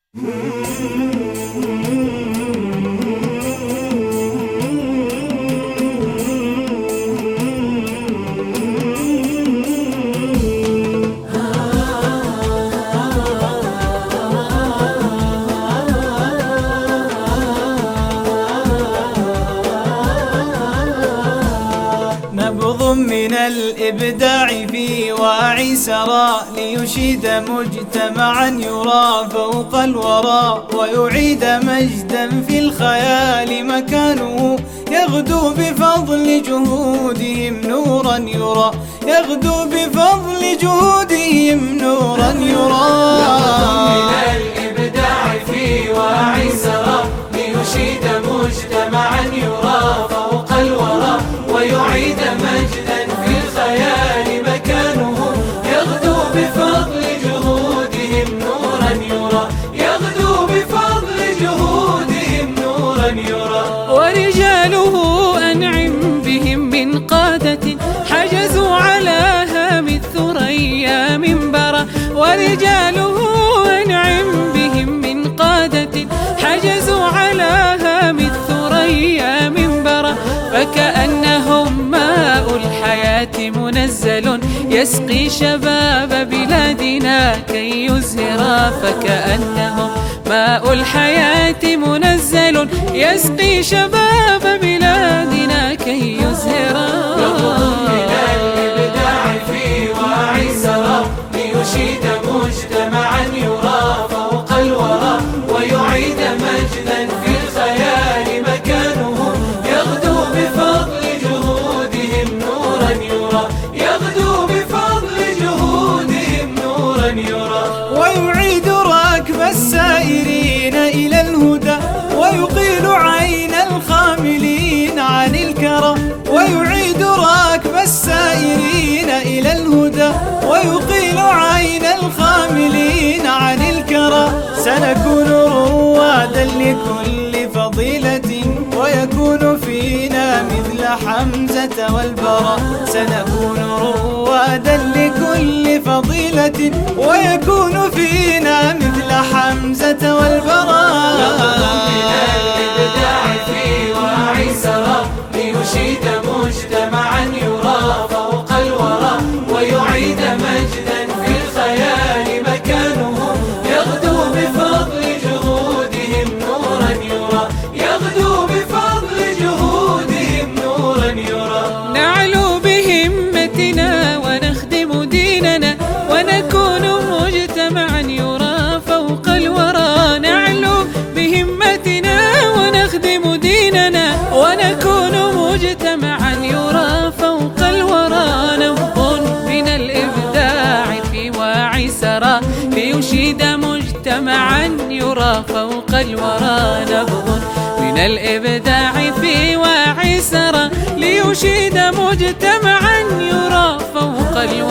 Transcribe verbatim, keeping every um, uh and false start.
نبض من الإبداع في واعي سرى ليشيد مجتمعا يرى فوق الورى ويعيد مجدا في الخيال مكانه يغدو بفضل جهودهم نورا يرى يغدو بفضل جهودهم نورا يرى. من الإبداع في واعي سرى ليشيد مجتمعا يرى فوق الورى ويعيد مجدا في الخيال مكانه يغدو بفضل جهودهم نورا يرى يغدو بفضل جهودهم نورا يرى. ورجاله أنعم بهم من قادة حجزوا على هام الثريا منبرا ورجاله أنعم بهم من قادة حجزوا على هام الثريا منبرا فكأنهم ماء الحياة منزل يسقي شباب بلادنا كي يزهرا فكأنهم ماء الحياة منزل يسقي شباب بلادنا كي يزهرا. من الإبداع في واعي سرى ليشيد مجتمعا يرى فوق الورى ويعيد مجدا في الخيال مكانه يغدو بفضل جهودهم نورا يرى يغدو بفضل جهودهم نورا يرى. ويعيد راكب السائرين إلى الهدى ويقيل عين الخاملين عن الكرى ويعيد راكب السائرين إلى الهدى ويقيل عين الخاملين عن الكرى. سنكون روادا لكل فضيلة ويكون فينا مثل حمزة والبراء سنكون روادا لكل فضيلة ويكون فينا مثل حمزة والبراء. من الإبداع في واعي سرى ليشيد مجتمعا يرى فوق الورى ويعيد مجدا في الخيال مكانه يغدو بفضل جهودهم نورا يرى يغدو بفضل جهودهم نورا يرى. نعلو بهمتنا ونخدم ديننا ونكون مجتمعا يرى فوق الورى نعلو بهمتنا ونخدم ديننا ونكون مجتمعا يرى فوق الورى. نبض من الإبداع في واعي سرى ليشيد مجتمعا يرى فوق الورى نبض من الإبداع في واعي سرى ليشيد مجتمعا يرى فوق الورى.